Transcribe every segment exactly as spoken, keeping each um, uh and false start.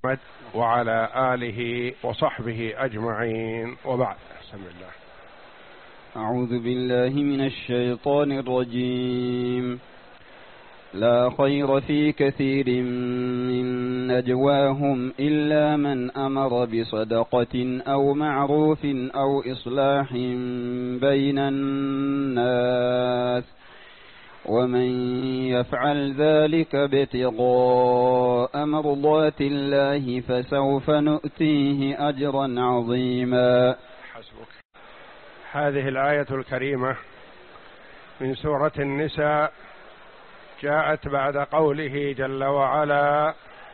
وعلى آله وصحبه أجمعين، وبعد. بسم الله. أعوذ بالله من الشيطان الرجيم. لا خير في كثير من نجواهم إلا من أمر بصدقة أو معروف أو إصلاح بين الناس، ومن يفعل ذلك ابتغاء مرضات الله فسوف نؤتيه أجرا عظيما. حسبك. هذه الآية الكريمة من سورة النساء جاءت بعد قوله جل وعلا: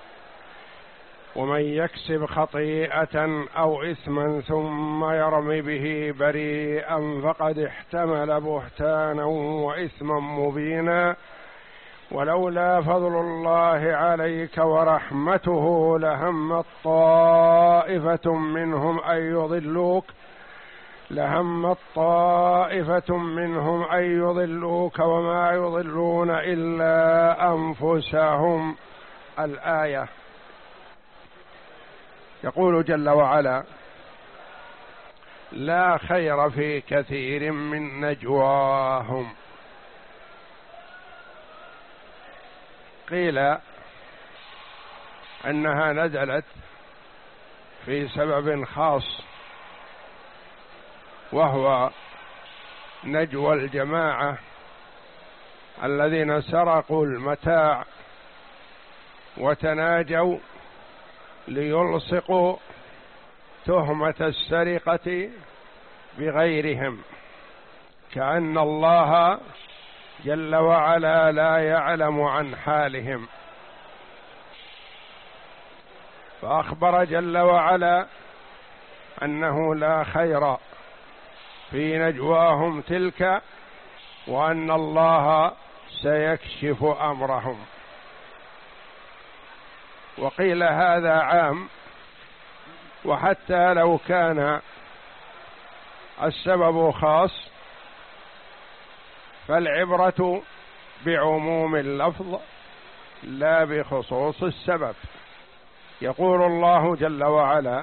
ومن يكسب خطيئة أو إثما ثم يرم به بريئا فقد احتمل بهتانا وإثما مبينا ولولا فضل الله عليك ورحمته لهمت طائفة منهم أن يضلوك لهمت طائفة منهم أن يضلوك وما يضلون إلا أنفسهم. الآية. يقول جل وعلا: لا خير في كثير من نجواهم. قيل أنها نزلت في سبب خاص، وهو نجوى الجماعة الذين سرقوا المتاع وتناجوا ليلصقوا تهمة السرقة بغيرهم، كأن الله جل وعلا لا يعلم عن حالهم، فأخبر جل وعلا أنه لا خير في نجواهم تلك، وأن الله سيكشف أمرهم. وقيل هذا عام، وحتى لو كان السبب خاص فالعبرة بعموم اللفظ لا بخصوص السبب. يقول الله جل وعلا: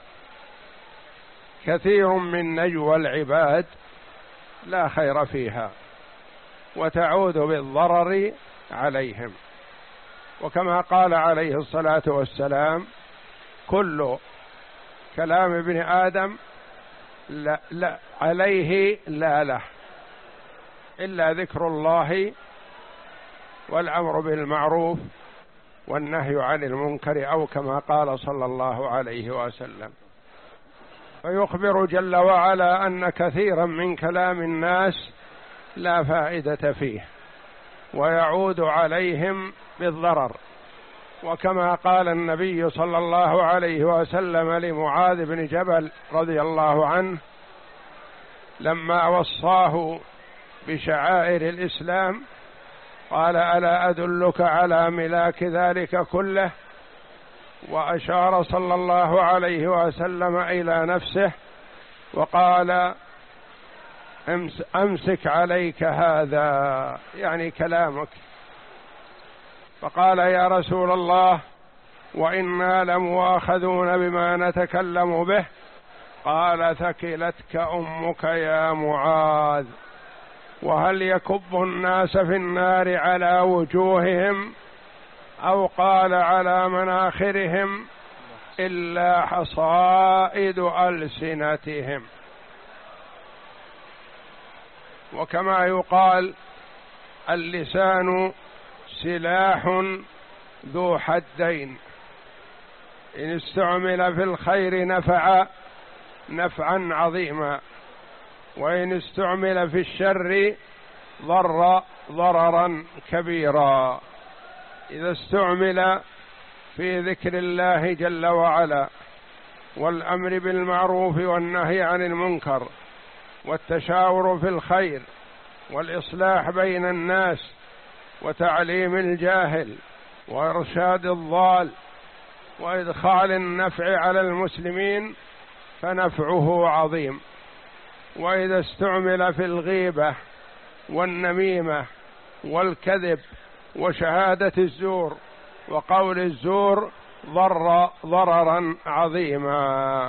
كثير من نجوى العباد لا خير فيها، وتعود بالضرر عليهم. وكما قال عليه الصلاة والسلام: كل كلام ابن آدم لا لا عليه لا له إلا ذكر الله والأمر بالمعروف والنهي عن المنكر، أو كما قال صلى الله عليه وسلم. فيخبر جل وعلا أن كثيرا من كلام الناس لا فائدة فيه ويعود عليهم بالضرر. وكما قال النبي صلى الله عليه وسلم لمعاذ بن جبل رضي الله عنه لما وصاه بشعائر الإسلام، قال: ألا أدلك على ملاك ذلك كله؟ وأشار صلى الله عليه وسلم إلى نفسه وقال: أمسك عليك هذا، يعني كلامك. فقال: يا رسول الله، وإنا لمؤاخذون بما نتكلم به. قال: ثكلتك أمك يا معاذ، وهل يكب الناس في النار على وجوههم أو قال على مناخرهم إلا حصائد ألسنتهم. وكما يقال: اللسان سلاح ذو حدين، إن استعمل في الخير نفع نفعا عظيما، وإن استعمل في الشر ضر ضررا كبيرا. إذا استعمل في ذكر الله جل وعلا والأمر بالمعروف والنهي عن المنكر والتشاور في الخير والإصلاح بين الناس وتعليم الجاهل وإرشاد الضال وإدخال النفع على المسلمين فنفعه عظيم. وإذا استعمل في الغيبة والنميمة والكذب وشهادة الزور وقول الزور ضر ضررا عظيما.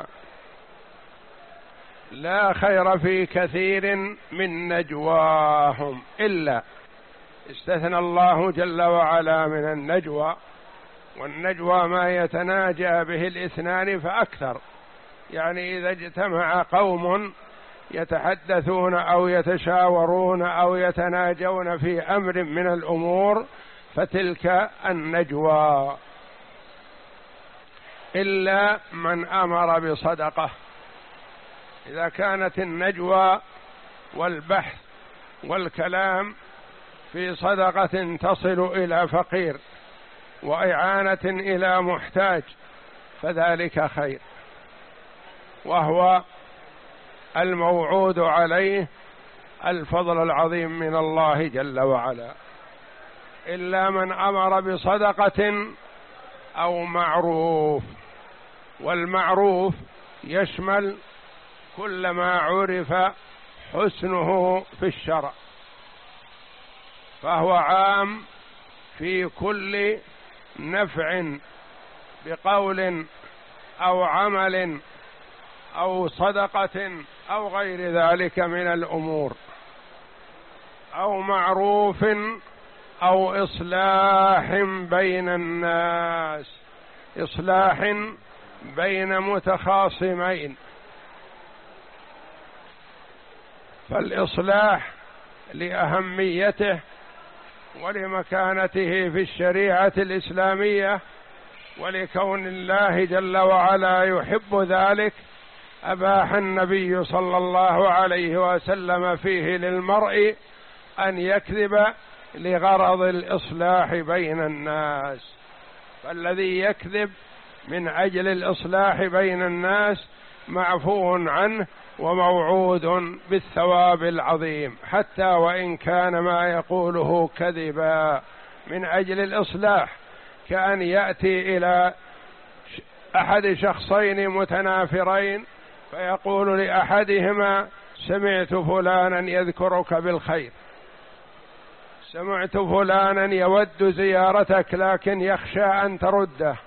لا خير في كثير من نجواهم إلا، استثنى الله جل وعلا من النجوى، والنجوى ما يتناجى به الاثنان فأكثر، يعني إذا اجتمع قوم يتحدثون أو يتشاورون أو يتناجون في أمر من الأمور فتلك النجوى، إلا من أمر بصدقة. إذا كانت النجوى والبحث والكلام في صدقة تصل إلى فقير وإعانة إلى محتاج فذلك خير، وهو الموعود عليه الفضل العظيم من الله جل وعلا. إلا من أمر بصدقة أو معروف، والمعروف يشمل كل ما عرف حسنه في الشرع، فهو عام في كل نفع بقول أو عمل أو صدقة أو غير ذلك من الأمور، أو معروف أو إصلاح بين الناس، إصلاح بين متخاصمين. فالإصلاح لأهميته ولمكانته في الشريعة الإسلامية ولكون الله جل وعلا يحب ذلك، أباح النبي صلى الله عليه وسلم فيه للمرء أن يكذب لغرض الإصلاح بين الناس. فالذي يكذب من أجل الإصلاح بين الناس معفو عنه وموعود بالثواب العظيم، حتى وإن كان ما يقوله كذبا من أجل الإصلاح، كأن يأتي إلى أحد شخصين متنافرين فيقول لأحدهما: سمعت فلانا يذكرك بالخير، سمعت فلانا يود زيارتك لكن يخشى أن ترده،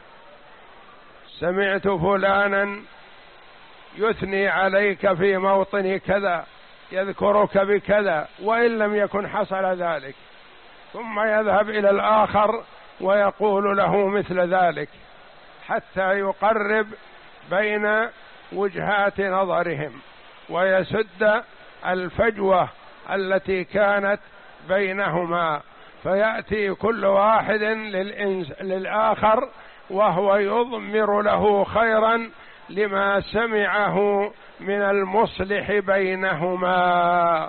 سمعت فلانا يثني عليك في موطن كذا، يذكرك بكذا، وإن لم يكن حصل ذلك، ثم يذهب إلى الآخر ويقول له مثل ذلك حتى يقرب بين وجهات نظرهم ويسد الفجوة التي كانت بينهما، فيأتي كل واحد للآخر وهو يضمر له خيرا لما سمعه من المصلح بينهما،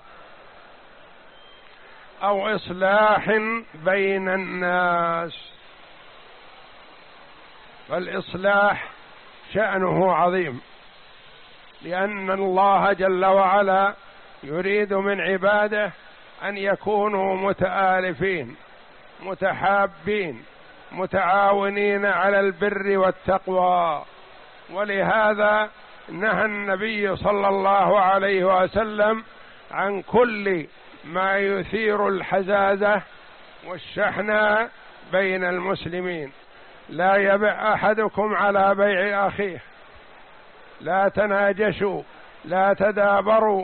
أو إصلاح بين الناس. فالإصلاح شأنه عظيم، لأن الله جل وعلا يريد من عباده أن يكونوا متآلفين متحابين متعاونين على البر والتقوى. ولهذا نهى النبي صلى الله عليه وسلم عن كل ما يثير الحزازة والشحنة بين المسلمين. لا يبع أحدكم على بيع أخيه، لا تناجشوا، لا تدابروا.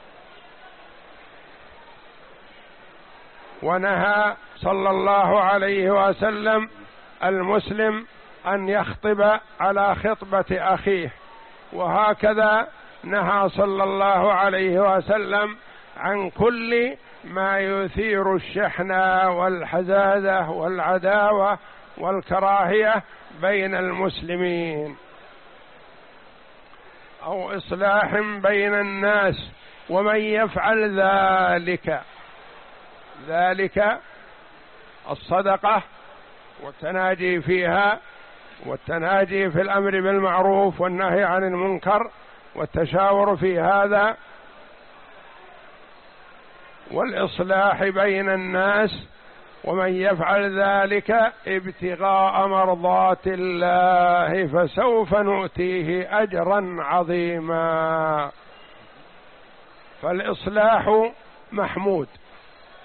ونهى صلى الله عليه وسلم المسلم أن يخطب على خطبة أخيه، وهكذا نهى صلى الله عليه وسلم عن كل ما يثير الشحنة والحزازة والعداوة والكراهية بين المسلمين، أو إصلاح بين الناس. ومن يفعل ذلك، ذلك الصدقة والتناجي فيها، والتناجي في الأمر بالمعروف والنهي عن المنكر والتشاور في هذا، والإصلاح بين الناس. ومن يفعل ذلك ابتغاء مرضات الله فسوف نؤتيه أجرا عظيما. فالإصلاح محمود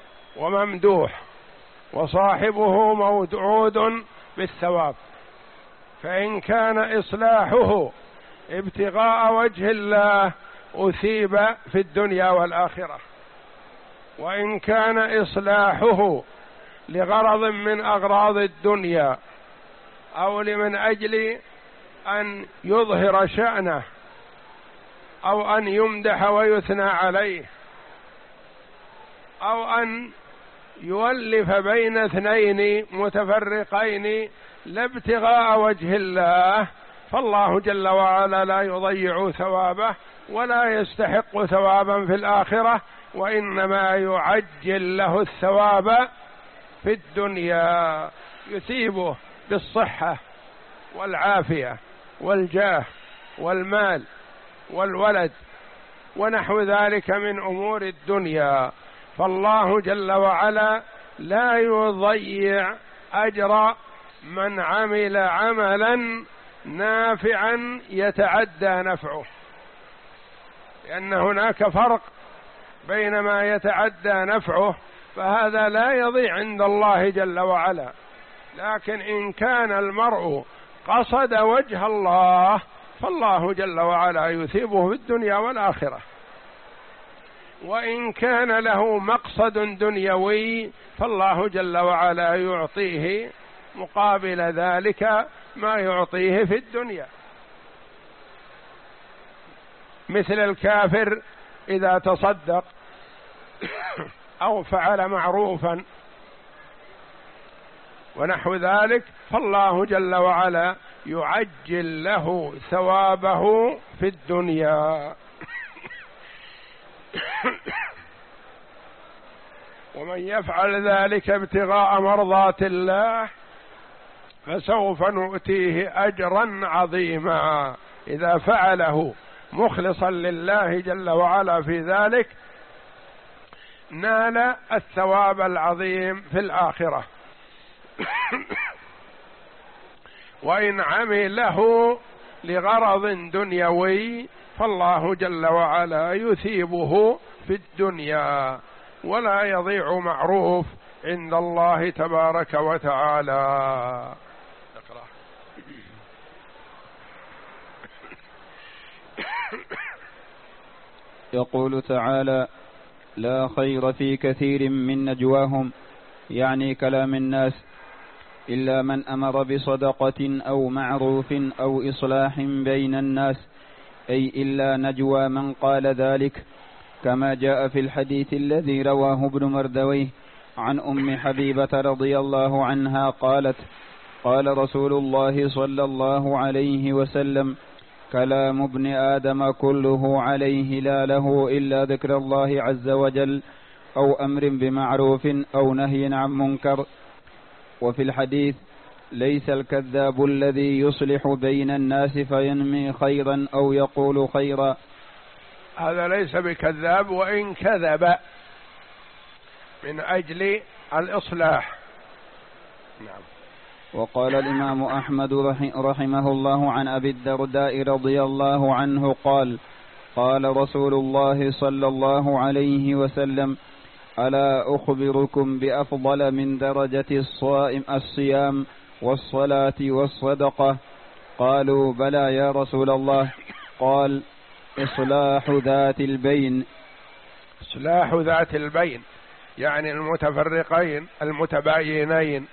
وممدوح، وصاحبه موعود بالثواب، فإن كان إصلاحه ابتغاء وجه الله أثيب في الدنيا والآخرة، وإن كان إصلاحه لغرض من أغراض الدنيا أو لمن أجل أن يظهر شأنه أو أن يمدح ويثنى عليه أو أن يؤلف بين اثنين متفرقين لا ابتغاء وجه الله، فالله جل وعلا لا يضيع ثوابه ولا يستحق ثوابا في الآخرة، وإنما يعجل له الثواب في الدنيا، يثيبه بالصحة والعافية والجاه والمال والولد ونحو ذلك من أمور الدنيا. فالله جل وعلا لا يضيع أجر من عمل عملا نافعا يتعدى نفعه، لأن هناك فرق بين ما يتعدى نفعه فهذا لا يضيع عند الله جل وعلا، لكن إن كان المرء قصد وجه الله فالله جل وعلا يثيبه في الدنيا والآخرة، وإن كان له مقصد دنيوي فالله جل وعلا يعطيه مقابل ذلك ما يعطيه في الدنيا، مثل الكافر إذا تصدق أو فعل معروفا ونحو ذلك فالله جل وعلا يعجل له ثوابه في الدنيا. ومن يفعل ذلك ابتغاء مرضات الله فسوف نؤتيه أجرا عظيما. إذا فعله مخلصا لله جل وعلا في ذلك نال الثواب العظيم في الآخرة. وإن عمله لغرض دنيوي فالله جل وعلا يثيبه في الدنيا، ولا يضيع معروف عند الله تبارك وتعالى. يقول تعالى: لا خير في كثير من نجواهم، يعني كلام الناس، إلا من أمر بصدقة أو معروف أو إصلاح بين الناس، أي إلا نجوى من قال ذلك، كما جاء في الحديث الذي رواه ابن مردويه عن أم حبيبة رضي الله عنها قالت: قال رسول الله صلى الله عليه وسلم: كلام ابن آدم كله عليه لا له إلا ذكر الله عز وجل أو أمر بمعروف أو نهي عن منكر. وفي الحديث: ليس الكذاب الذي يصلح بين الناس فينمي خيرا أو يقول خيرا. هذا ليس بكذاب وإن كذب من أجل الإصلاح. نعم. وقال الإمام أحمد رحمه الله عن أبي الدرداء رضي الله عنه قال: قال رسول الله صلى الله عليه وسلم: ألا أخبركم بأفضل من درجة الصائم الصيام والصلاة والصدقة؟ قالوا: بلى يا رسول الله. قال: إصلاح ذات البين. إصلاح ذات البين يعني المتفرقين المتباينين،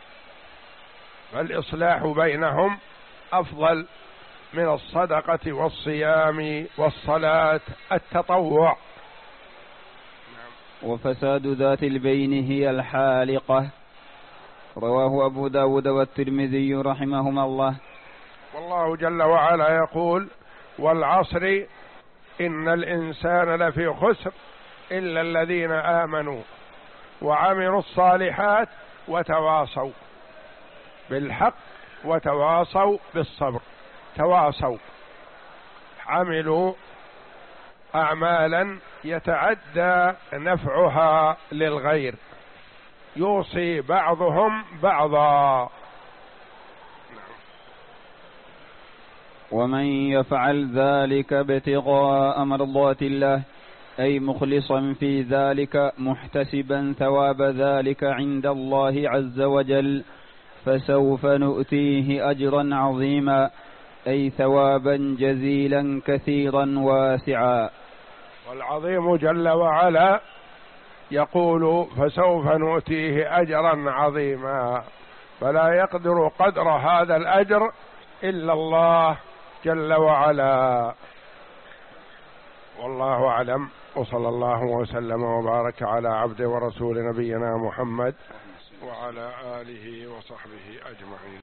فالإصلاح بينهم أفضل من الصدقة والصيام والصلاة التطوع. وفساد ذات البين هي الحالقة. رواه أبو داود والترمذي رحمهما الله. والله جل وعلا يقول: والعصر إن الإنسان لفي خسر إلا الذين آمنوا وعملوا الصالحات وتواصوا بالحق وتواصوا بالصبر. تواصوا، عملوا أعمالا يتعدى نفعها للغير، يوصي بعضهم بعضا. ومن يفعل ذلك ابتغاء مرضات الله، أي مخلصا في ذلك محتسبا ثواب ذلك عند الله عز وجل، فسوف نؤتيه أجرا عظيما، أي ثوابا جزيلا كثيرا واسعا. والعظيم جل وعلا يقول فسوف نؤتيه أجرا عظيما، فلا يقدر قدر هذا الأجر إلا الله جل وعلا. والله أعلم، وصلى الله وسلم وبارك على عبده ورسول نبينا محمد وعلى آله وصحبه أجمعين.